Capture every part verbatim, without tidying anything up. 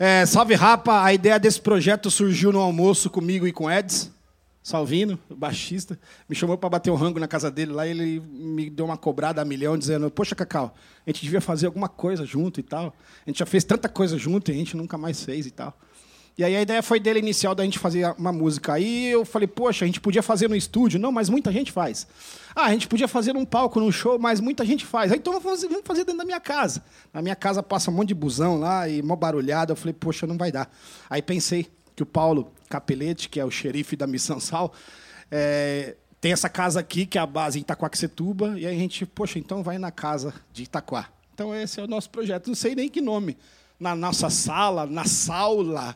É, salve, rapa. A ideia desse projeto surgiu no almoço comigo e com o Eds Salvino, o baixista. Me chamou para bater o rango na casa dele lá e ele me deu uma cobrada a milhão, dizendo: poxa, Cacau, a gente devia fazer alguma coisa junto e tal. A gente já fez tanta coisa junto e a gente nunca mais fez e tal. E aí a ideia foi dele inicial da gente fazer uma música. Aí eu falei: poxa, a gente podia fazer no estúdio. Não, mas muita gente faz. Ah, a gente podia fazer num palco, num show, mas muita gente faz. Aí, então vamos fazer, vamos fazer dentro da minha casa. Na minha casa passa um monte de busão lá e mó barulhada. Eu falei: poxa, não vai dar. Aí pensei que o Paulo Capelete, que é o xerife da Missão Sal, é, tem essa casa aqui, que é a base em Itaquaquecetuba, e aí a gente, poxa, então vai na casa de Itaquá. Então esse é o nosso projeto. Não sei nem que nome. Na nossa sala, na saula,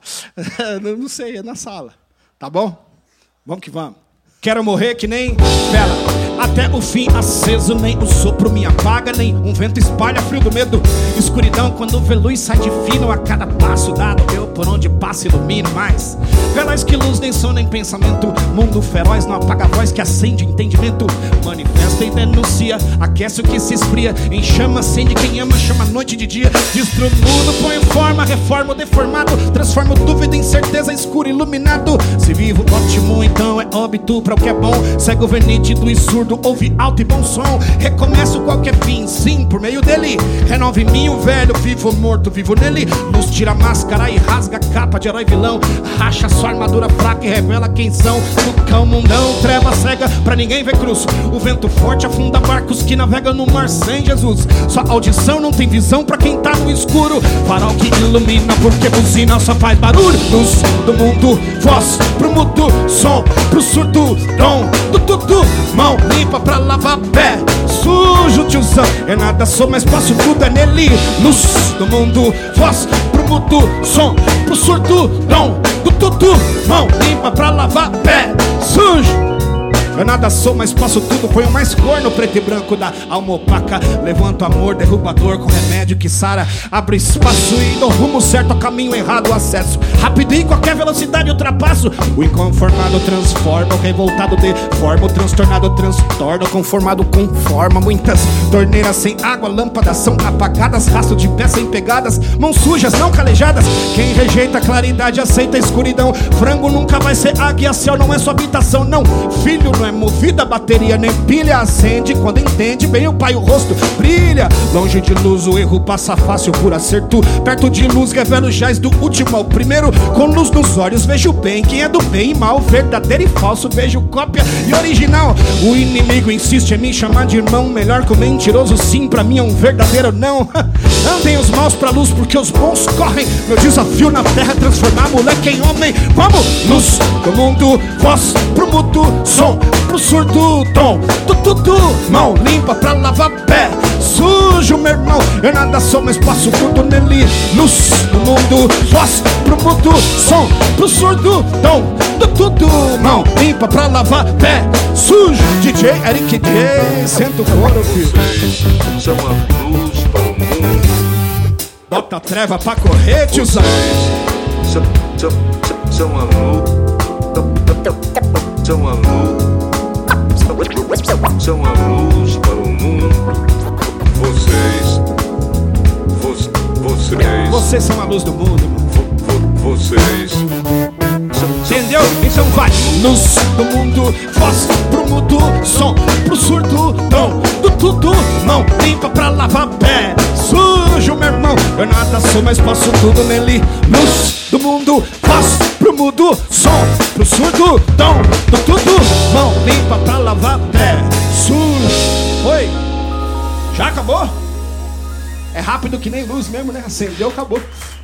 não sei, é na sala. Tá bom? Vamos que vamos. Quero morrer que nem vela, até o fim aceso. Nem o sopro me apaga, nem um vento espalha frio do medo. Escuridão quando vê luz sai de fino. A cada passo dado eu por onde passo ilumino mais. Veloz que luz, nem som, nem pensamento. Mundo feroz, não apaga a voz que acende entendimento. Manifesta e denuncia, aquece o que se esfria. Em chama, acende quem ama, chama a noite de dia. Destrua o mundo, põe forma, reforma o deformado. Transforma dúvida em certeza, escuro iluminado. Se vivo ótimo, então é óbito pra o que é bom. Cego vê nítido e surdo, ouve alto e bom som. Recomeço qualquer fim, sim, por meio dele. Renove em mim o velho, vivo ou morto, vivo nele. Luz tira a máscara e rasga a capa de herói vilão. Racha sua armadura fraca e revela quem são. No cão mundão, treva cega, pra ninguém ver cruz. O vento forte afunda barcos que navegam no mar sem Jesus. Sua audição não tem visão pra quem tá no escuro. Farol que ilumina porque buzina só faz barulho. Luz do mundo, voz pro mudo, som pro surdo, dom do tudo, mão limpa pra lavar pé sujo, tiozão. Eu nada sou, mas posso tudo, é nele. Luz do mundo, voz pro mudo, som pro surdo, dom do tudo, mão limpa pra lavar pé sujo. Eu nada sou, mas posso tudo. Ponho mais cor no preto e branco da alma opaca. Levanto amor, derruba dor com remédio que sara. Abro espaço e dou rumo certo ao caminho errado. O acesso rápido e em qualquer velocidade ultrapasso. O inconformado transforma, o revoltado deforma. O transtornado transtorna, o conformado conforma. Muitas torneiras sem água, lâmpadas são apagadas. Rastro de pés sem pegadas, mãos sujas não calejadas. Quem rejeita a claridade aceita a escuridão. Frango nunca vai ser águia, céu não é sua habitação. Não, filho não é movida a bateria nem pilha. Acende quando entende bem o pai, o rosto brilha. Longe de luz o erro passa fácil por acerto. Perto de luz revela os jaz do último ao primeiro. Com luz nos olhos vejo bem quem é do bem e mal. Verdadeiro e falso vejo cópia e original. O inimigo insiste em me chamar de irmão. Melhor que o mentiroso sim, pra mim é um verdadeiro não. Andem os maus pra luz porque os bons correm. Meu desafio na terra é transformar moleque em homem. Vamos! Luz do mundo, voz pro mudo, som pro surdo, dom do tudo, mão limpa pra lavar pé sujo, meu irmão. Eu nada sou, mas passo tudo nele. Luz do mundo, voz pro mudo, som pro surdo, dom do tudo, mão limpa pra lavar pé sujo. D J Eric J, senta o couro, filho. São a luz para o mundo. Bota a treva pra correr, tiozão. São, são, são, são a luz. São a luz. São a luz para o mundo. Vocês, vo, vocês, vocês são a luz do mundo, mano. Vo, vo, vocês. Entendeu? Então vai. Luz do mundo, voz pro mudo, som pro surdo, dom do tudo, mão limpa pra lavar pé sujo, meu irmão. Eu nada sou, mas posso tudo nele. Luz do mundo, voz pro mudo, som pro surdo, dom do tudo, mão limpa pra lavar pé sujo. Oi, já acabou? É rápido que nem luz mesmo, né? Acendeu, acabou.